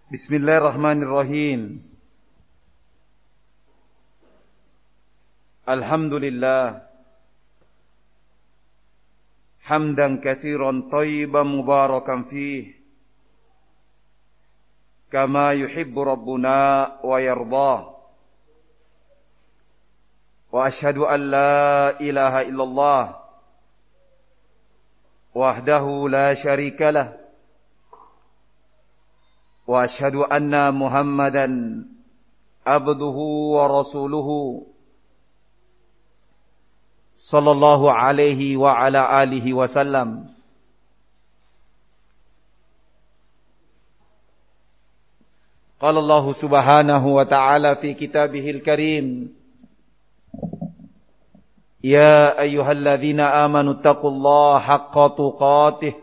Bismillahirrahmanirrahim. Alhamdulillah hamdan katsiran thayyiban mubarakan fih kama yuhibbu rabbuna wa yarda. Wa ashhadu an la ilaha illallah wahdahu la syarika lah. Wa ashhadu anna Muhammadan abduhu wa rasuluhu sallallahu alaihi wa ala alihi wasallam. Qala Allah subhanahu wa ta'ala fi kitabihil karim, ya ayyuhalladzina amanu taqullaha haqqa tuqatih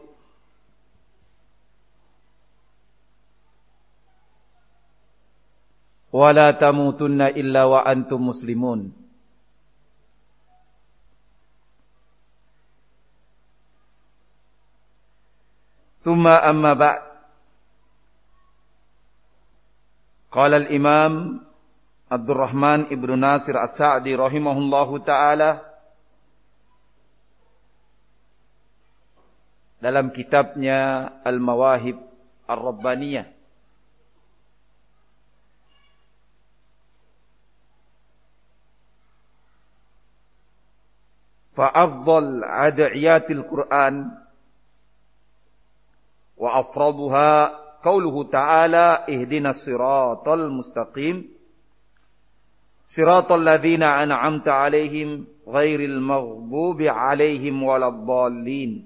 wa la tamutunna illa wa antum muslimun. Thumma amma ba'd. Qala al-Imam Abdurrahman ibnu Nasir As-Sa'di rahimahullahu ta'ala dalam kitabnya Al-Mawahib Ar-Rabbaniyah, fa afdal ad'iyatil Qur'an wa afraduha qauluhu ta'ala ihdinas siratal mustaqim siratal ladzina an'amta 'alaihim ghairil maghdubi 'alaihim waladdallin.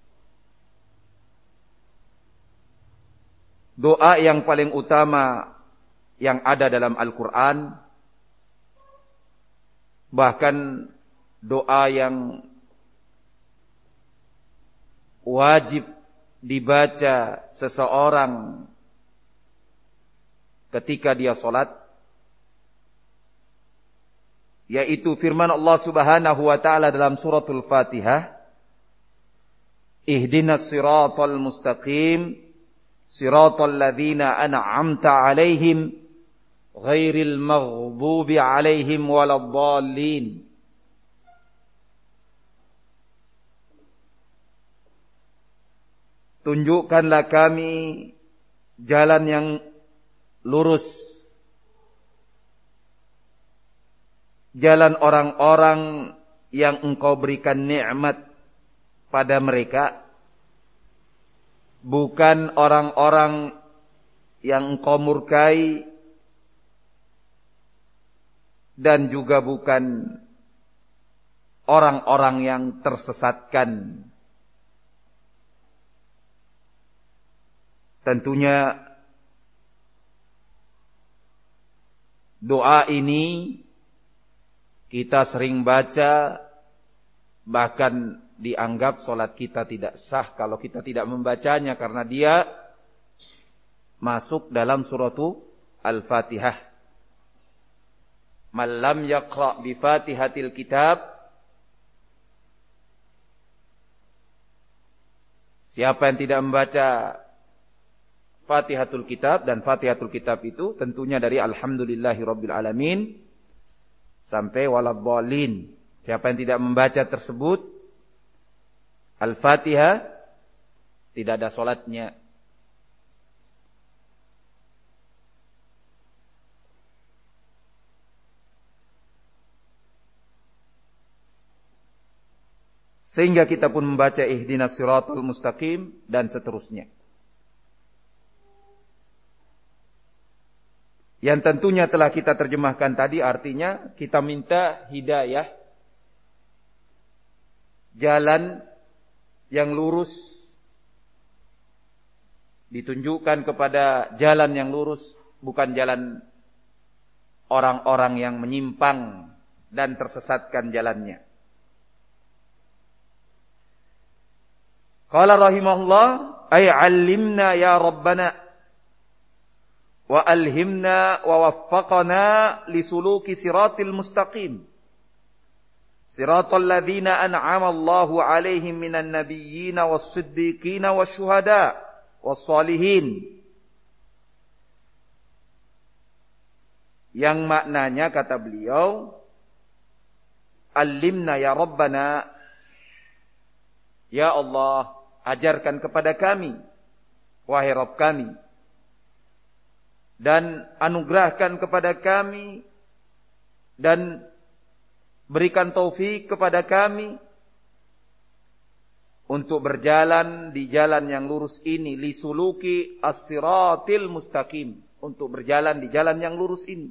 Doa yang paling utama yang ada dalam Al-Qur'an, bahkan doa yang wajib dibaca seseorang ketika dia salat, yaitu firman Allah Subhanahu wa taala dalam suratul Fatihah, ihdinas siratal mustaqim siratal ladzina an'amta 'alaihim ghairil maghdubi 'alaihim waladdallin. Tunjukkanlah kami jalan yang lurus, jalan orang-orang yang Engkau berikan nikmat pada mereka, bukan orang-orang yang Engkau murkai, dan juga bukan orang-orang yang tersesatkan. Tentunya doa ini kita sering baca, bahkan dianggap salat kita tidak sah kalau kita tidak membacanya, karena dia masuk dalam suratu Al-Fatihah. Man lam yaqra' bi Fatihatil kitab, siapa yang tidak membaca Fatihatul Kitab, dan Fatihatul Kitab itu tentunya dari Alhamdulillahirabbil alamin sampai waladdallin. Siapa yang tidak membaca tersebut Al-Fatihah, tidak ada salatnya. Sehingga kita pun membaca ihdinas siratal mustaqim dan seterusnya. Yang tentunya telah kita terjemahkan tadi, artinya kita minta hidayah, jalan yang lurus, ditunjukkan kepada jalan yang lurus, bukan jalan orang-orang yang menyimpang dan tersesatkan jalannya. Qala rahimahullah, ay 'allimna ya rabbana wa alhimna wa waffaqna lisuluki siratil mustaqim siratal ladzina an'ama Allahu 'alaihim minan nabiyyin was-siddiqin wasyuhada was-shalihin Yang maknanya kata beliau, Alimna ya Rabbana, ya Allah, ajarkan kepada kami, wahai Rabb kami, dan anugerahkan kepada kami, dan berikan taufik kepada kami, untuk berjalan di jalan yang lurus ini, lisuluki as-siratil mustaqim, untuk berjalan di jalan yang lurus ini.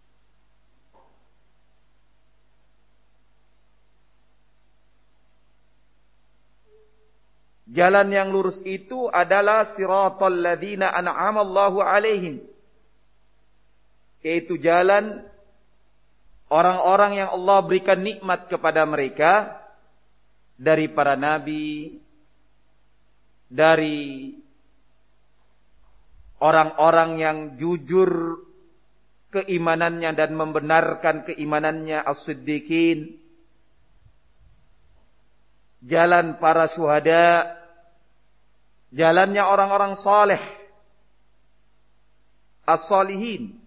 Jalan yang lurus itu adalah siratal ladzina an'ama Allahu alaihim, yaitu jalan orang-orang yang Allah berikan nikmat kepada mereka dari para nabi, dari orang-orang yang jujur keimanannya dan membenarkan keimanannya, as-siddiqin, jalan para syuhada, jalannya orang-orang saleh, as-salihin.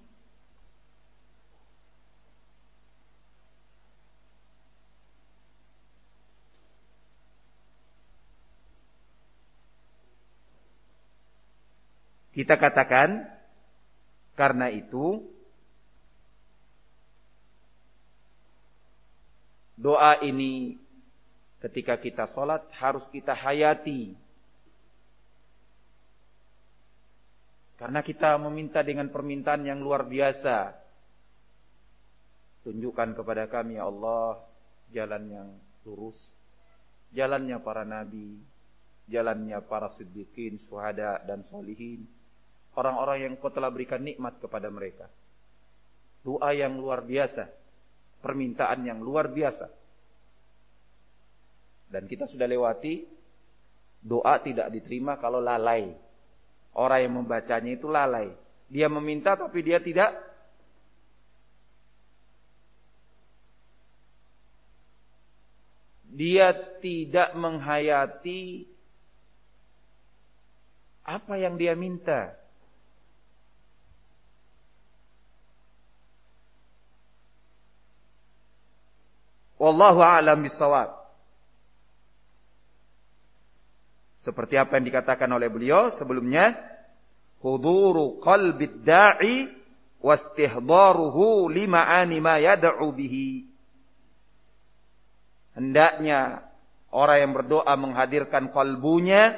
Kita katakan, karena itu doa ini ketika kita sholat harus kita hayati. Karena kita meminta dengan permintaan yang luar biasa. Tunjukkan kepada kami ya Allah jalan yang lurus, jalannya para nabi, jalannya para siddiqin, syuhada dan sholihin, orang-orang yang Kau telah berikan nikmat kepada mereka. Doa yang luar biasa, permintaan yang luar biasa. Dan kita sudah lewati, doa tidak diterima kalau lalai. Orang yang membacanya itu lalai. Dia meminta tapi dia tidak menghayati apa yang dia minta. Wallahu a'lam bishawab. Seperti apa yang dikatakan oleh beliau sebelumnya, huduru qalbid da'i wastihdaruhu lima'ani ma yad'u bihi. Hendaknya orang yang berdoa menghadirkan kalbunya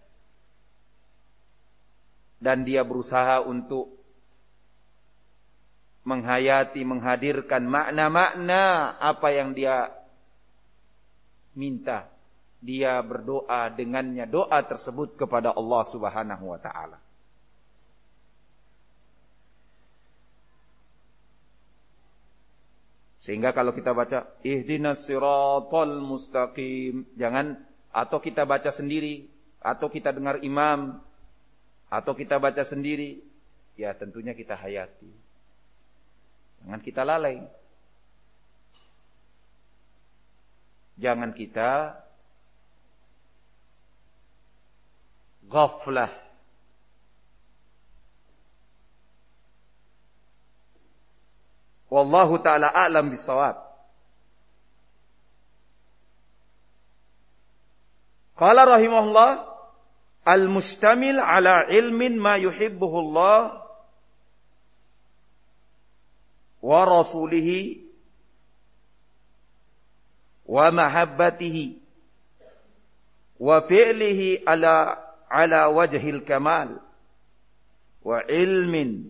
dan dia berusaha untuk menghayati, menghadirkan makna-makna apa yang dia minta. Dia berdoa dengannya doa tersebut kepada Allah Subhanahu wa ta'ala. Sehingga kalau kita baca ihdinas siratal mustaqim, jangan atau kita baca sendiri, atau kita dengar imam, atau kita baca sendiri, ya tentunya kita hayati. Jangan kita lalai. Jangan kita ghaflah. Wallahu ta'ala a'lam bisawab. Qala rahimahullah, al-mustamil ala ilmin ma yuhibbuhu Allah wa rasulihi wa mahabbatihi wa fi'lihi ala wajhil kamal wa ilmin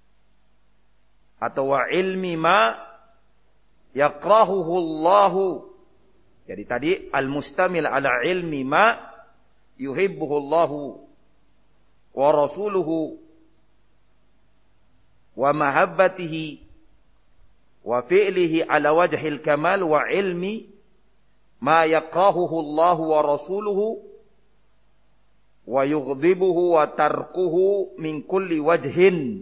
atau wa ilmi ma yakrahuhu Allahu. Jadi tadi al-mustamil ala ilmi ma yuhibbuhu Allahu wa rasuluhu wa mahabbatihi wa fi'lihi ala wajhil kamal wa ilmi ma yakrahuhu Allahu wa rasuluhu wa yughdibuhu wa tarkuhu min kulli wajhin.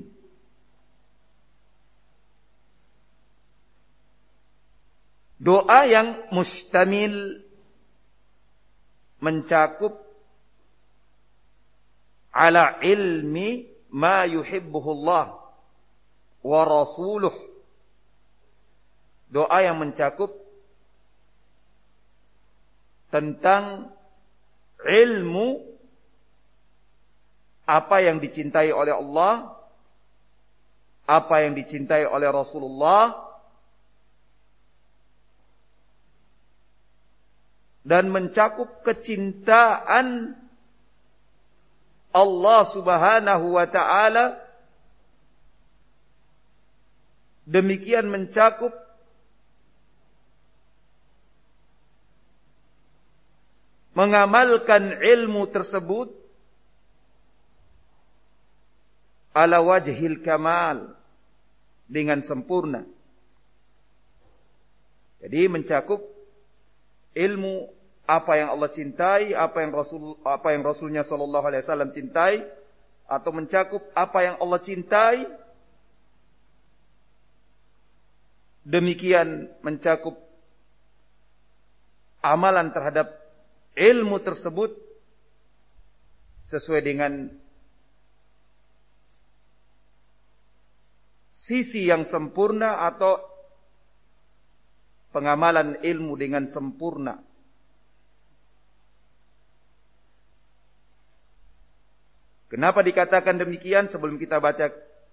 Doa yang mustamil mencakup ala ilmi ma yuhibbuhu Allah wa rasuluh. Doa yang mencakup tentang ilmu apa yang dicintai oleh Allah, apa yang dicintai oleh Rasulullah, dan mencakup kecintaan Allah Subhanahu wa ta'ala. Demikian mencakup mengamalkan ilmu tersebut ala wajhil kamal, dengan sempurna. Jadi mencakup ilmu apa yang Allah cintai, apa yang Rasulnya sallallahu alaihi wasallam cintai, atau mencakup apa yang Allah cintai. Demikian mencakup amalan terhadap ilmu tersebut sesuai dengan sisi yang sempurna atau pengamalan ilmu dengan sempurna. Kenapa dikatakan demikian? Sebelum kita baca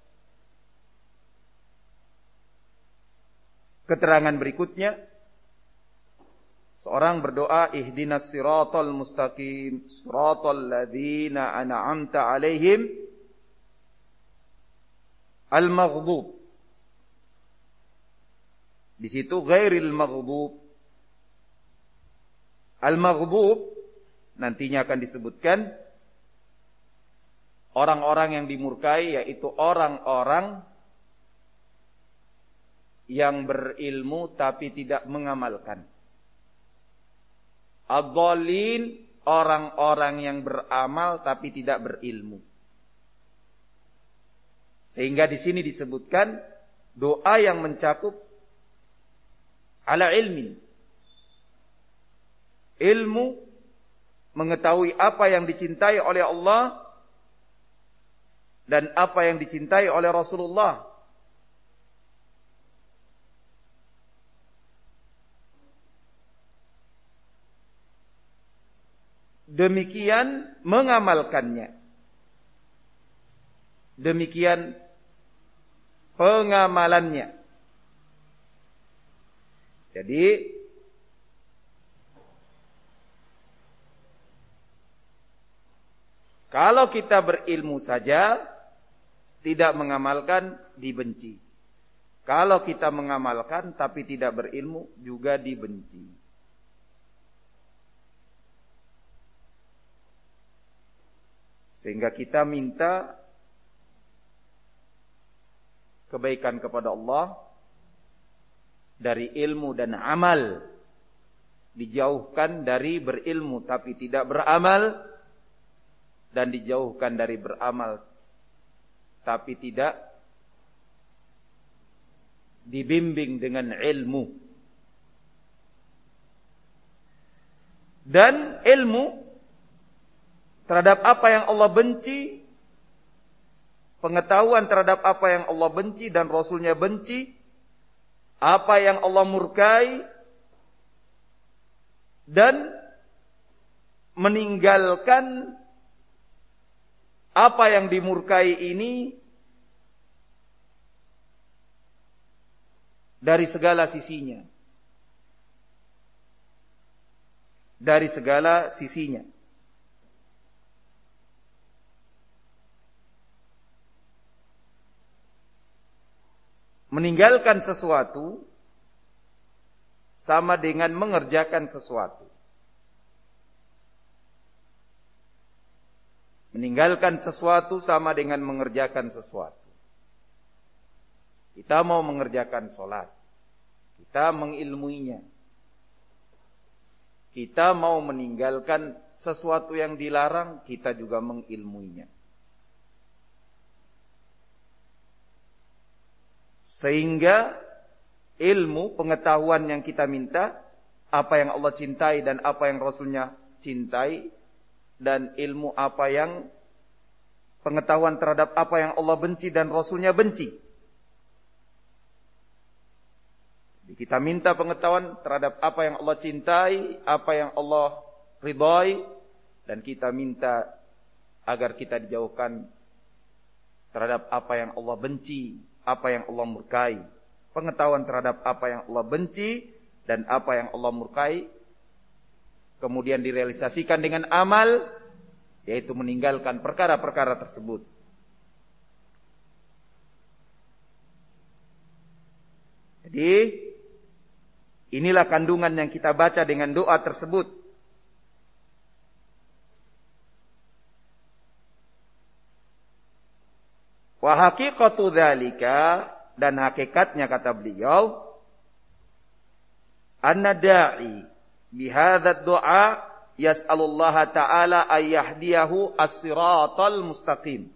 keterangan berikutnya, seorang berdoa, ihdinas siratal mustaqim, siratal ladzina an'amta alaihim al-maghdub. Di situ ghairil maghdub. Al-maghdub nantinya akan disebutkan orang-orang yang dimurkai, yaitu orang-orang yang berilmu tapi tidak mengamalkan. Ad-dhalin, orang-orang yang beramal tapi tidak berilmu. Sehingga di sini disebutkan doa yang mencakup ala ilmin. Ilmu, mengetahui apa yang dicintai oleh Allah dan apa yang dicintai oleh Rasulullah. Demikian mengamalkannya. Demikian pengamalannya. Jadi kalau kita berilmu saja tidak mengamalkan, dibenci. Kalau kita mengamalkan tapi tidak berilmu, juga dibenci. Sehingga kita minta kebaikan kepada Allah dari ilmu dan amal. Dijauhkan dari berilmu tapi tidak beramal, dan dijauhkan dari beramal tapi tidak dibimbing dengan ilmu. Dan ilmu terhadap apa yang Allah benci, pengetahuan terhadap apa yang Allah benci dan Rasulnya benci, apa yang Allah murkai, dan meninggalkan apa yang dimurkai ini dari segala sisinya. Dari segala sisinya. Meninggalkan sesuatu sama dengan mengerjakan sesuatu. Meninggalkan sesuatu sama dengan mengerjakan sesuatu. Kita mau mengerjakan sholat, kita mengilmuinya. Kita mau meninggalkan sesuatu yang dilarang, kita juga mengilmuinya. Sehingga ilmu, pengetahuan yang kita minta, apa yang Allah cintai dan apa yang Rasulnya cintai, dan ilmu apa yang pengetahuan terhadap apa yang Allah benci dan Rasulnya benci. Kita minta pengetahuan terhadap apa yang Allah cintai, apa yang Allah ridhai, dan kita minta agar kita dijauhkan terhadap apa yang Allah benci, apa yang Allah murkai. Pengetahuan terhadap apa yang Allah benci dan apa yang Allah murkai, kemudian direalisasikan dengan amal, yaitu meninggalkan perkara-perkara tersebut. Jadi inilah kandungan yang kita baca dengan doa tersebut. Wa haqiqatu dzalika, dan hakikatnya kata beliau, anna da'i bihadzal du'a yas'alullaha ta'ala ayyahdiyahu as-siratal mustaqim.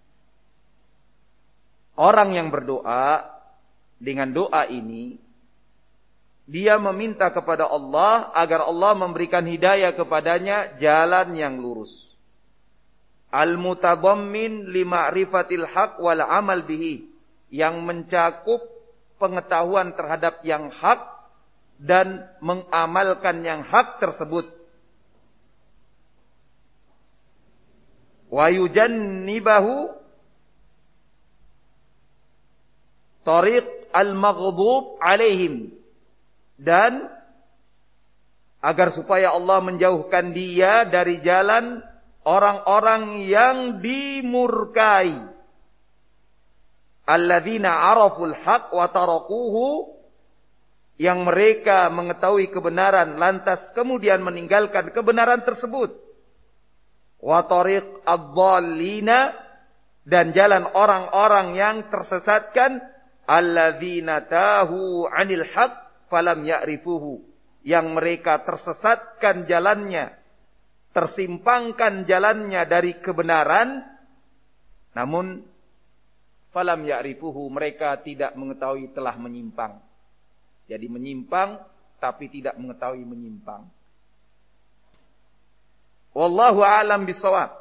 Orang yang berdoa dengan doa ini, dia meminta kepada Allah agar Allah memberikan hidayah kepadanya jalan yang lurus. Al-mutadammin li ma'rifatil haq wal amal bihi, yang mencakup pengetahuan terhadap yang hak dan mengamalkan yang hak tersebut. Wa yujannibahu tariq al-maghdub alaihim, dan agar supaya Allah menjauhkan dia dari jalan orang-orang yang dimurkai. Alladzina araful haq wa tarakuhu, yang mereka mengetahui kebenaran lantas kemudian meninggalkan kebenaran tersebut. Wa tariq ad-dhallina, dan jalan orang-orang yang tersesatkan. Alladzina tahu 'anil haq falam ya'rifuhu, yang mereka tersesatkan jalannya, tersimpangkan jalannya dari kebenaran, namun falam ya'rifuhu, mereka tidak mengetahui telah menyimpang. Jadi menyimpang tapi tidak mengetahui menyimpang. Wallahu a'lam bishawab.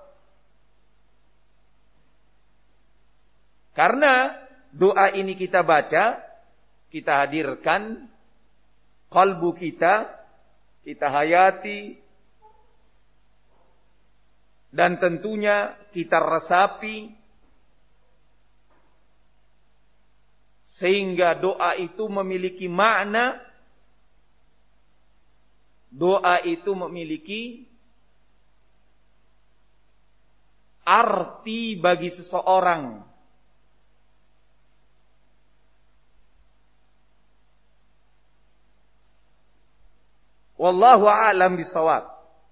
Karena doa ini kita baca, kita hadirkan qalbu kita, kita hayati, dan tentunya kita resapi, sehingga doa itu memiliki makna, doa itu memiliki arti bagi seseorang. Wallahu a'lam bishawab.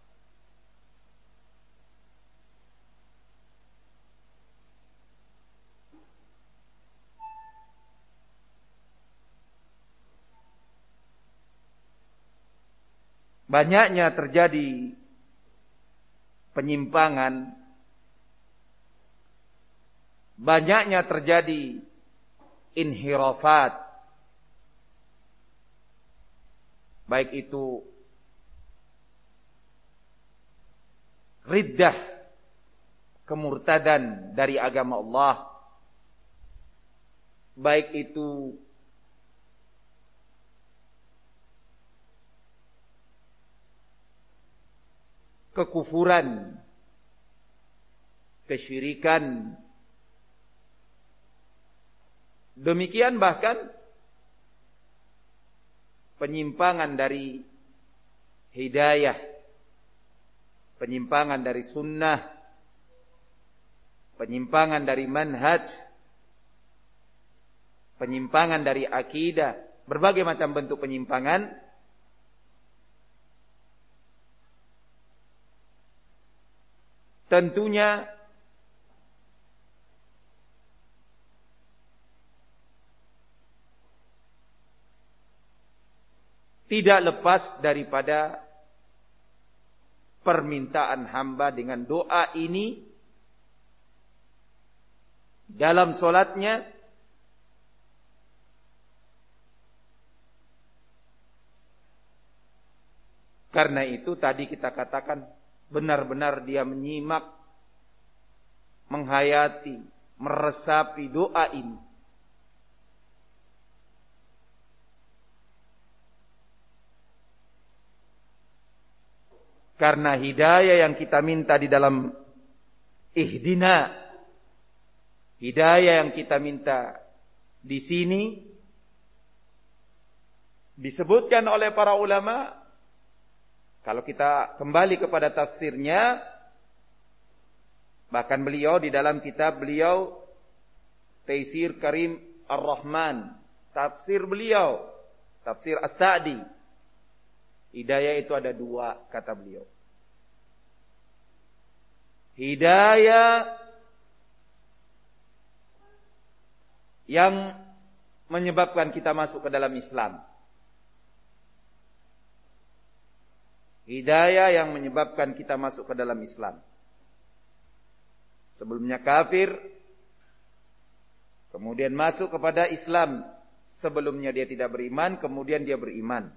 Banyaknya terjadi penyimpangan, banyaknya terjadi inhirafat, baik itu riddah, kemurtadan dari agama Allah, baik itu kekufuran, kesyirikan. Demikian bahkan penyimpangan dari hidayah, penyimpangan dari sunnah, penyimpangan dari manhaj, penyimpangan dari akidah, berbagai macam bentuk penyimpangan. Tentunya tidak lepas daripada permintaan hamba dengan doa ini dalam solatnya, karena itu tadi kita katakan benar-benar dia menyimak, menghayati, meresapi doa ini. Karena hidayah yang kita minta di dalam ihdina, hidayah yang kita minta di sini disebutkan oleh para ulama, kalau kita kembali kepada tafsirnya, bahkan beliau di dalam kitab beliau Taisir Karim Ar-Rahman, tafsir beliau, tafsir As-Sa'di, hidayah itu ada dua, kata beliau. Hidayah yang menyebabkan kita masuk ke dalam Islam. Hidayah yang menyebabkan kita masuk ke dalam Islam. Sebelumnya kafir, kemudian masuk kepada Islam. Sebelumnya dia tidak beriman, kemudian dia beriman.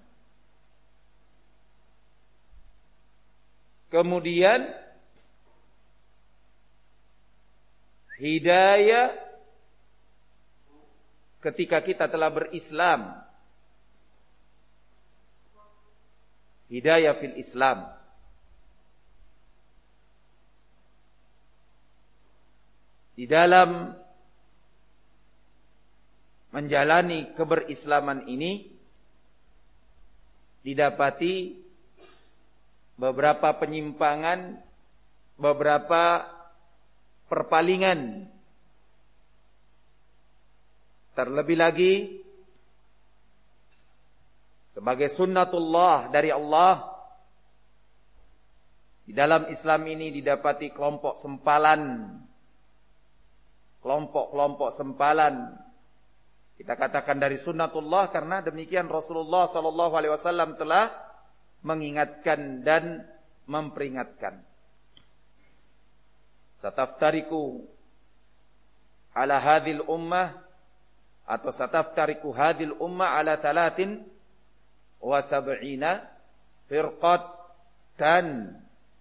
Kemudian hidayah ketika kita telah berislam. Hidayah fil Islam. Di dalam menjalani keberislaman ini didapati beberapa penyimpangan, beberapa perpalingan. Terlebih lagi sebagai sunnatullah dari Allah, di dalam Islam ini didapati kelompok sempalan, kelompok-kelompok sempalan. Kita katakan dari sunnatullah karena demikian Rasulullah SAW telah mengingatkan dan memperingatkan. Sataftariku ala hadhil ummah, atau sataftariku hadhil ummah ala 73 firqatan.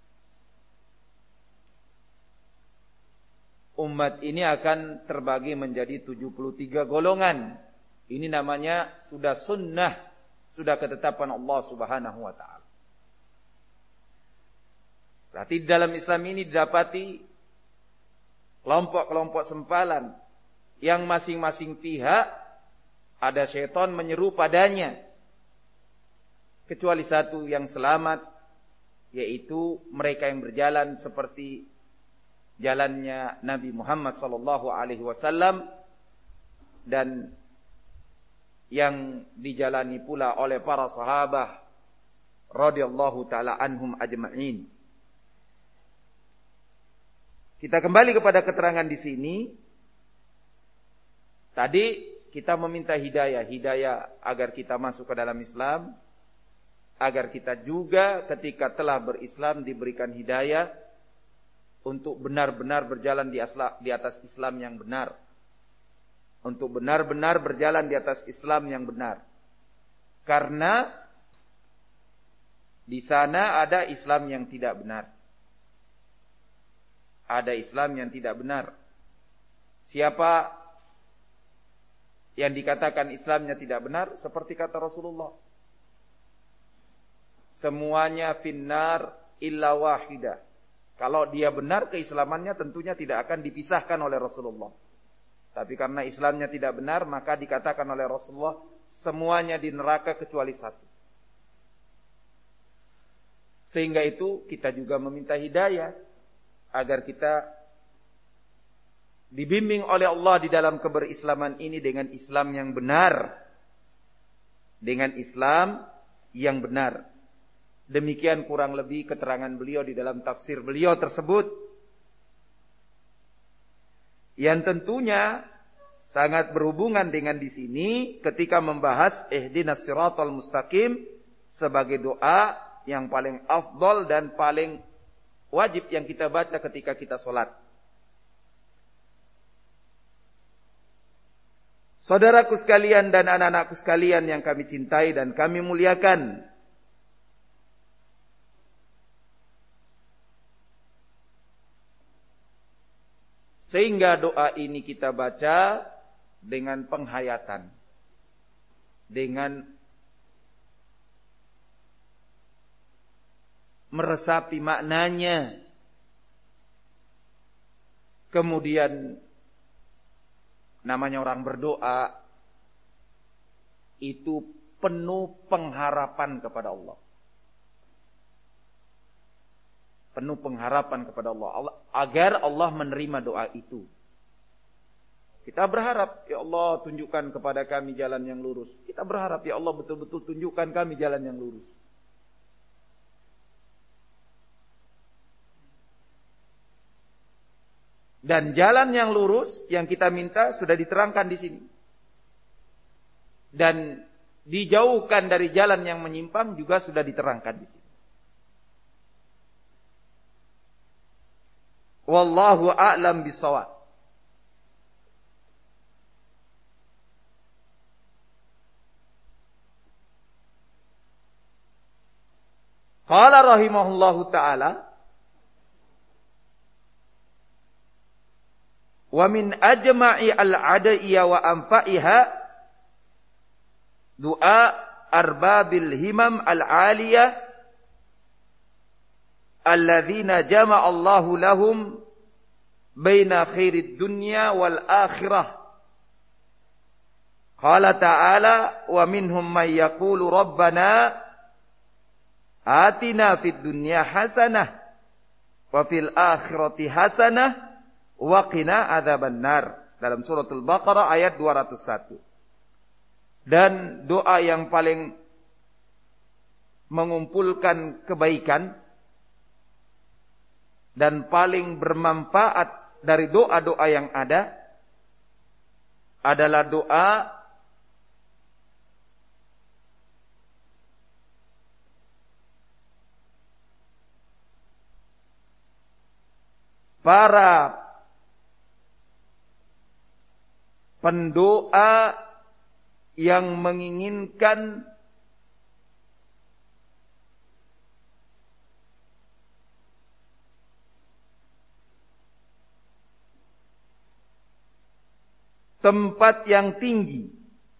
Umat ini akan terbagi menjadi 73 golongan. Ini namanya sudah sunnah, sudah ketetapan Allah Subhanahu wa taala. Berarti dalam Islam ini didapati kelompok-kelompok sempalan yang masing-masing pihak ada syaitan menyeru padanya. Kecuali satu yang selamat, yaitu mereka yang berjalan seperti jalannya Nabi Muhammad SAW dan yang dijalani pula oleh para sahabat radhiyallahu taala anhum ajma'in. Kita kembali kepada keterangan di sini. Tadi kita meminta hidayah agar kita masuk ke dalam Islam, agar kita juga ketika telah berislam diberikan hidayah untuk benar-benar berjalan di atas Islam yang benar. Untuk benar-benar berjalan di atas Islam yang benar. Karena di sana ada Islam yang tidak benar. Ada Islam yang tidak benar. Siapa yang dikatakan Islamnya tidak benar? Seperti kata Rasulullah, semuanya finnar illa wahidah. Kalau dia benar keislamannya tentunya tidak akan dipisahkan oleh Rasulullah. Tapi karena Islamnya tidak benar, maka dikatakan oleh Rasulullah semuanya di neraka kecuali satu. Sehingga itu kita juga meminta hidayah agar kita dibimbing oleh Allah di dalam keberislaman ini dengan Islam yang benar. Dengan Islam yang benar. Demikian kurang lebih keterangan beliau di dalam tafsir beliau tersebut. Yang tentunya sangat berhubungan dengan di sini ketika membahas ihdinas siratal mustaqim sebagai doa yang paling afdal dan paling wajib yang kita baca ketika kita sholat. Saudaraku sekalian dan anak-anakku sekalian yang kami cintai dan kami muliakan, sehingga doa ini kita baca dengan penghayatan, dengan meresapi maknanya, kemudian namanya orang berdoa itu penuh pengharapan kepada Allah. Penuh pengharapan kepada Allah agar Allah menerima doa itu. Kita berharap, ya Allah tunjukkan kepada kami jalan yang lurus. Kita berharap, ya Allah betul-betul tunjukkan kami jalan yang lurus. Dan jalan yang lurus yang kita minta sudah diterangkan di sini. Dan dijauhkan dari jalan yang menyimpang juga sudah diterangkan di sini. Wallahu a'lam bishawab. Qala rahimahullahu ta'ala, wa min ajma'i al-adaiya wa anfa'iha du'a arbabil himam al-aliyah alladzina jama'a Allahu lahum baina khairid dunya wal akhirah. Qala ta'ala, wa minhum man yaqulu rabbana atina fid dunya hasanah wa fil akhirati hasanah wa qina adzabannar. Dalam suratul Baqarah ayat 201. Dan doa yang paling mengumpulkan kebaikan dan paling bermanfaat dari doa-doa yang ada adalah doa para pendoa yang menginginkan tempat yang tinggi,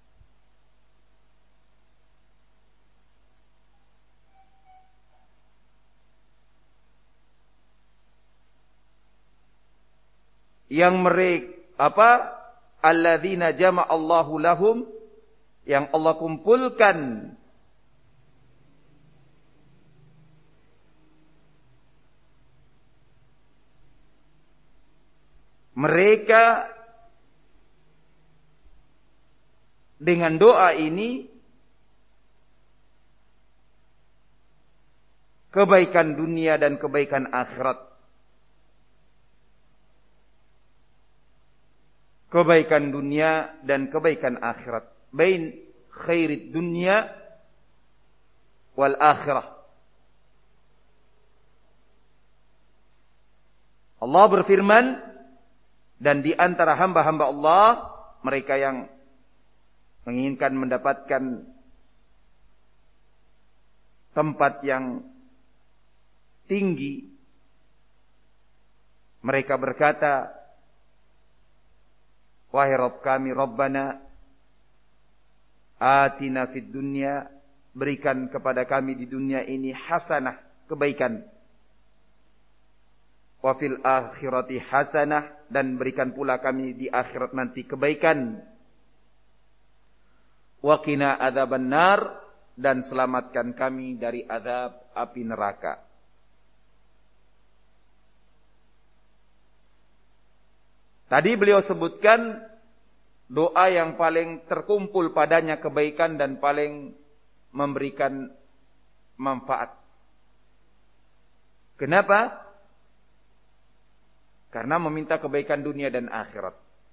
yang mereka alladzina jama'a Allahu lahum, yang Allah kumpulkan mereka dengan doa ini kebaikan dunia dan kebaikan akhirat. Kebaikan dunia dan kebaikan akhirat. Bain khairid dunia wal akhirah. Allah berfirman, dan di antara hamba-hamba Allah, mereka yang menginginkan mendapatkan tempat yang tinggi, mereka berkata, wahai Rabb kami, Rabbana atina fid dunya, berikan kepada kami di dunia ini hasanah, kebaikan, wa fil akhirati hasanah, dan berikan pula kami di akhirat nanti kebaikan, wa qina adzabannar, dan selamatkan kami dari azab api neraka. Tadi beliau sebutkan doa yang paling terkumpul padanya kebaikan dan paling memberikan manfaat. Kenapa? Karena meminta kebaikan dunia dan akhirat.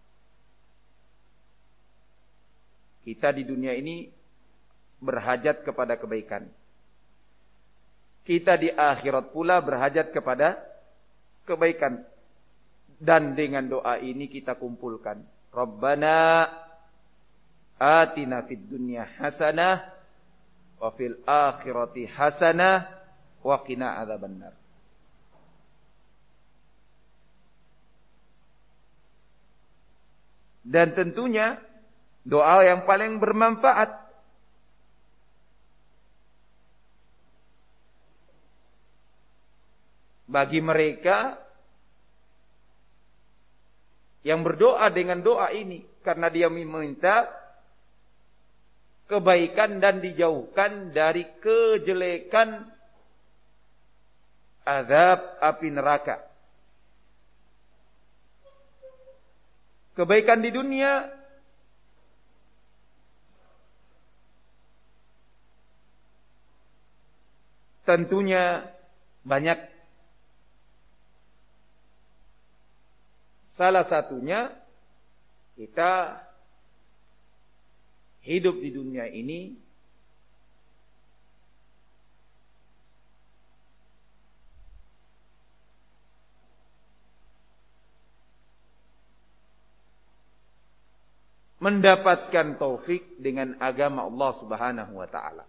Kita di dunia ini berhajat kepada kebaikan. Kita di akhirat pula berhajat kepada kebaikan. Dan dengan doa ini kita kumpulkan, Rabbana atina fid dunya hasanah wa fil akhirati hasanah wa qina adzabannar. Dan tentunya doa yang paling bermanfaat bagi mereka yang berdoa dengan doa ini, karena dia meminta kebaikan dan dijauhkan dari kejelekan azab api neraka. Kebaikan di dunia tentunya banyak. Salah satunya kita hidup di dunia ini mendapatkan taufik dengan agama Allah Subhanahu wa taala.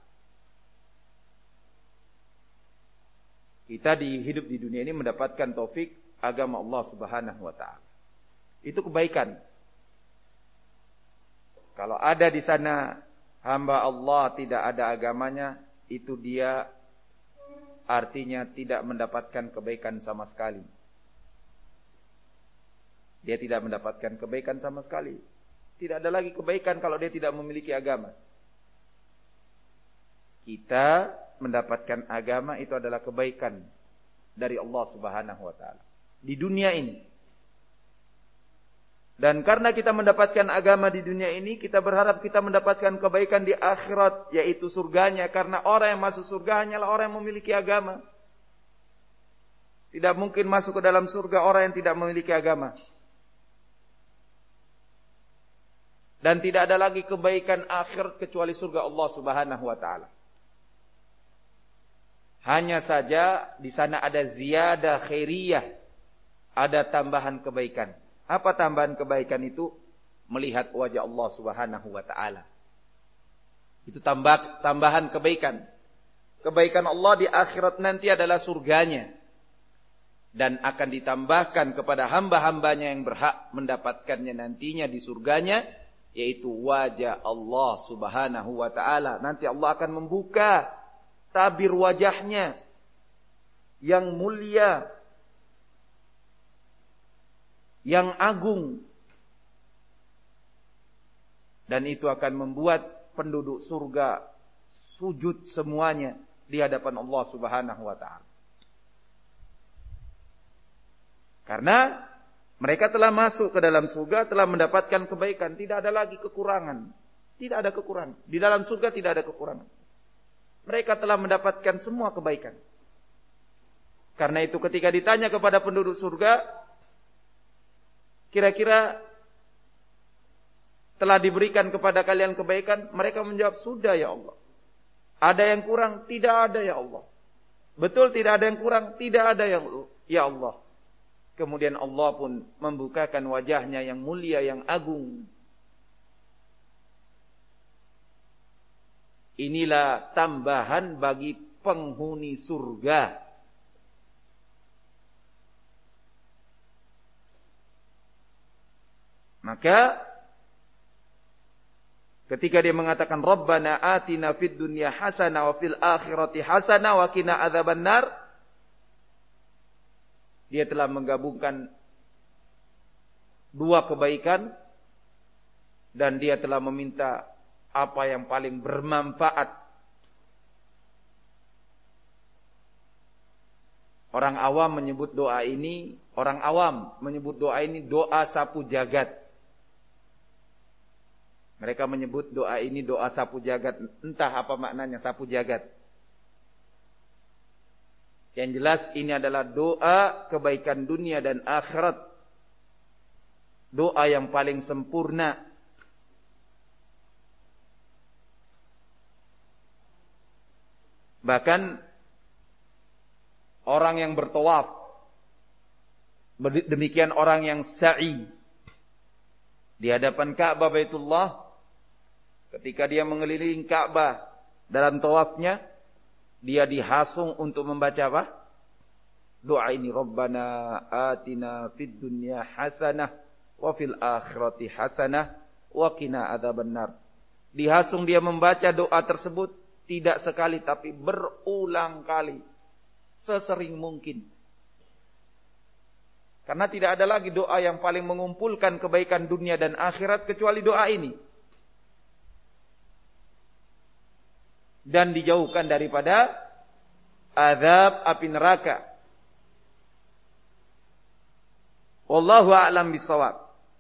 Kita hidup di dunia ini mendapatkan taufik agama Allah Subhanahu wa taala. Itu kebaikan. Kalau ada di sana hamba Allah tidak ada agamanya, itu dia artinya tidak mendapatkan kebaikan sama sekali. Dia tidak mendapatkan kebaikan sama sekali. Tidak ada lagi kebaikan kalau dia tidak memiliki agama. Kita mendapatkan agama itu adalah kebaikan dari Allah Subhanahu wa taala di dunia ini. Dan karena kita mendapatkan agama di dunia ini, kita berharap kita mendapatkan kebaikan di akhirat, yaitu surganya. Karena orang yang masuk surga hanyalah orang yang memiliki agama. Tidak mungkin masuk ke dalam surga orang yang tidak memiliki agama. Dan tidak ada lagi kebaikan akhirat kecuali surga Allah Subhanahu wa taala. Hanya saja di sana ada ziyadah khairiyah, ada tambahan kebaikan. Apa tambahan kebaikan itu? Melihat wajah Allah Subhanahu wa taala. Itu tambahan kebaikan. Kebaikan Allah di akhirat nanti adalah surganya. Dan akan ditambahkan kepada hamba-hambanya yang berhak mendapatkannya nantinya di surganya, yaitu wajah Allah Subhanahu wa taala. Nanti Allah akan membuka tabir wajahnya yang mulia, yang agung. Dan itu akan membuat penduduk surga sujud semuanya di hadapan Allah Subhanahu wa taala. Karena mereka telah masuk ke dalam surga, telah mendapatkan kebaikan, tidak ada lagi kekurangan. Tidak ada kekurangan. Di dalam surga tidak ada kekurangan. Mereka telah mendapatkan semua kebaikan. Karena itu ketika ditanya kepada penduduk surga, kira-kira telah diberikan kepada kalian kebaikan? Mereka menjawab, sudah ya Allah. Ada yang kurang? Tidak ada ya Allah. Betul tidak ada yang kurang? Tidak ada yang ya Allah. Kemudian Allah pun membukakan wajahnya yang mulia, yang agung. Inilah tambahan bagi penghuni surga. Maka ketika dia mengatakan Rabbana atina fid dunya hasanah wa fil akhirati hasanah wa qina adzabannar, dia telah menggabungkan dua kebaikan dan dia telah meminta apa yang paling bermanfaat. Orang awam menyebut doa ini doa sapu jagat. Mereka menyebut doa ini doa sapu jagat. Entah apa maknanya sapu jagat. Yang jelas ini adalah doa kebaikan dunia dan akhirat. Doa yang paling sempurna. Bahkan orang yang bertawaf, demikian orang yang sa'i di hadapan Ka'bah Baitullah, ketika dia mengelilingi Ka'bah dalam tawafnya, dia dihasung untuk membaca apa? Doa ini, Rabbana atina fid dunya hasanah wa fil akhirati hasanah wa qina adzabannar. Dihasung dia membaca doa tersebut tidak sekali tapi berulang kali, sesering mungkin. Karena tidak ada lagi doa yang paling mengumpulkan kebaikan dunia dan akhirat kecuali doa ini. Dan dijauhkan daripada azab api neraka. Wallahu a'lam bishawab.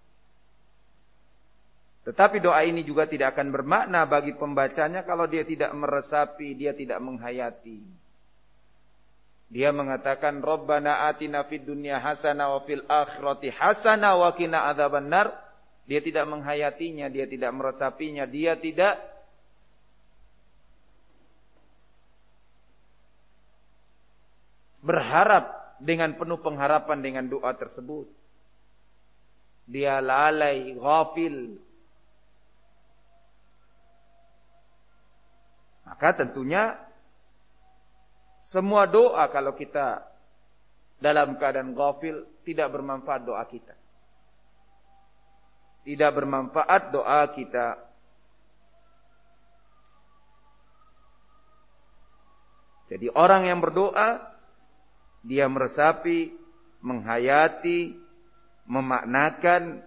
Tetapi doa ini juga tidak akan bermakna bagi pembacanya kalau dia tidak meresapi, dia tidak menghayati. Dia mengatakan Rabbana atina fid dunya hasanah wa fil akhirati hasanah wa qina adzabannar. Dia tidak menghayatinya, dia tidak meresapinya, dia tidak berharap dengan penuh pengharapan dengan doa tersebut. Dia lalai, ghafil. Maka tentunya semua doa kalau kita dalam keadaan ghafil tidak bermanfaat doa kita. Tidak bermanfaat doa kita. Jadi orang yang berdoa, dia meresapi, menghayati, memaknakan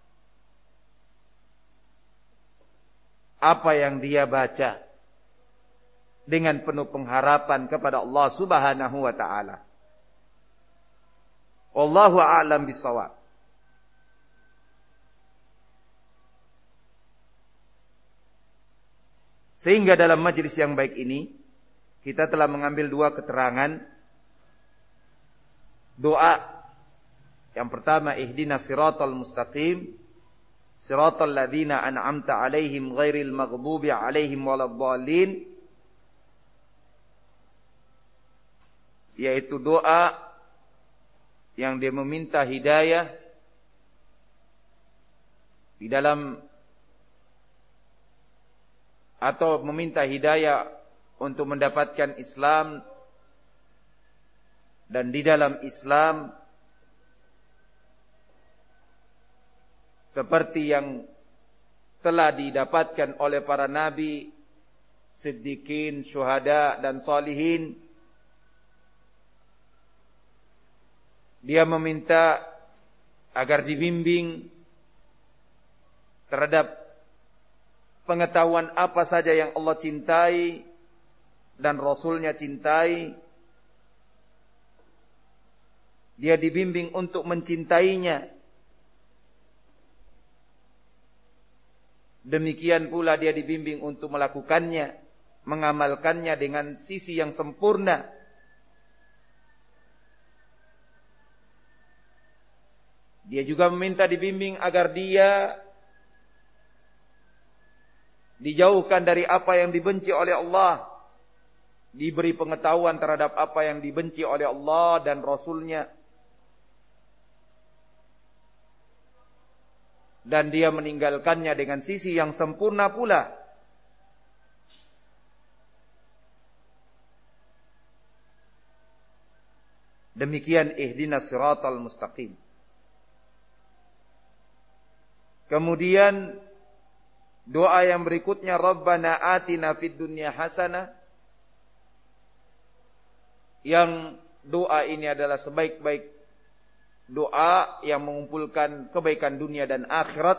apa yang dia baca dengan penuh pengharapan kepada Allah Subhanahu wa taala. Wallahu a'lam bishawab. Sehingga dalam majelis yang baik ini kita telah mengambil dua keterangan doa. Yang pertama, ihdinas siratal mustaqim, siratal ladzina an'amta 'alaihim ghairil maghdubi 'alaihim waladdallin. Yaitu doa yang dia meminta hidayah di dalam atau meminta hidayah untuk mendapatkan Islam, dan di dalam Islam seperti yang telah didapatkan oleh para nabi, siddiqin, syuhada dan salihin. Dia meminta agar dibimbing terhadap pengetahuan apa saja yang Allah cintai dan Rasulnya cintai. Dia dibimbing untuk mencintainya. Demikian pula dia dibimbing untuk melakukannya, mengamalkannya dengan sisi yang sempurna. Dia juga meminta dibimbing agar dia dijauhkan dari apa yang dibenci oleh Allah, diberi pengetahuan terhadap apa yang dibenci oleh Allah dan Rasulnya, dan dia meninggalkannya dengan sisi yang sempurna pula. Demikian ihdinas siratal mustaqim. Kemudian doa yang berikutnya, Rabbana atina fid dunya hasanah. Yang doa ini adalah sebaik-baik doa yang mengumpulkan kebaikan dunia dan akhirat.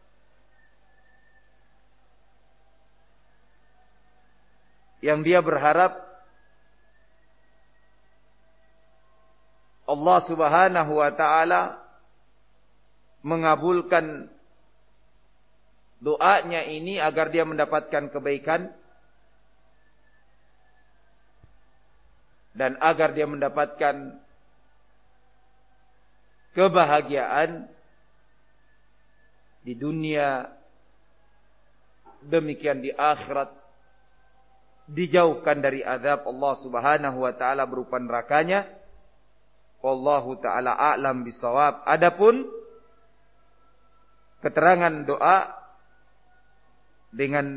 Yang dia berharap Allah Subhanahu wa taala mengabulkan doanya ini agar dia mendapatkan kebaikan dan agar dia mendapatkan kebahagiaan di dunia, demikian di akhirat, dijauhkan dari azab Allah Subhanahu wa taala berupa nerakanya. Wallahu taala a'lam bishawab. Adapun keterangan doa dengan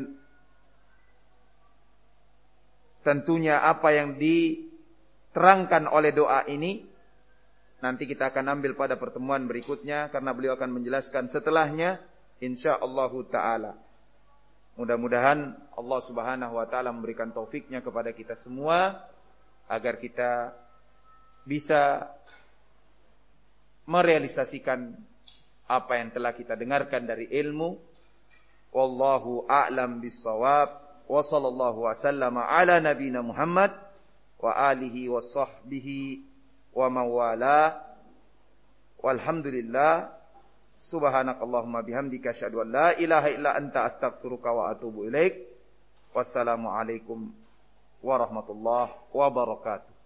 tentunya apa yang diterangkan oleh doa ini nanti kita akan ambil pada pertemuan berikutnya, karena beliau akan menjelaskan setelahnya insyaallah taala. Mudah-mudahan Allah Subhanahu wa taala memberikan taufiknya kepada kita semua agar kita bisa merealisasikan apa yang telah kita dengarkan dari ilmu. Wallahu a'lam bissawab. Wa sallallahu wasallama ala nabina Muhammad wa alihi wa sahbihi wa mawala. Walhamdulillah. Subhanakallahumma bihamdika asyhadu an la ilaha illa anta astaghfiruka wa atubu ilaik. Wassalamualaikum warahmatullahi wabarakatuh.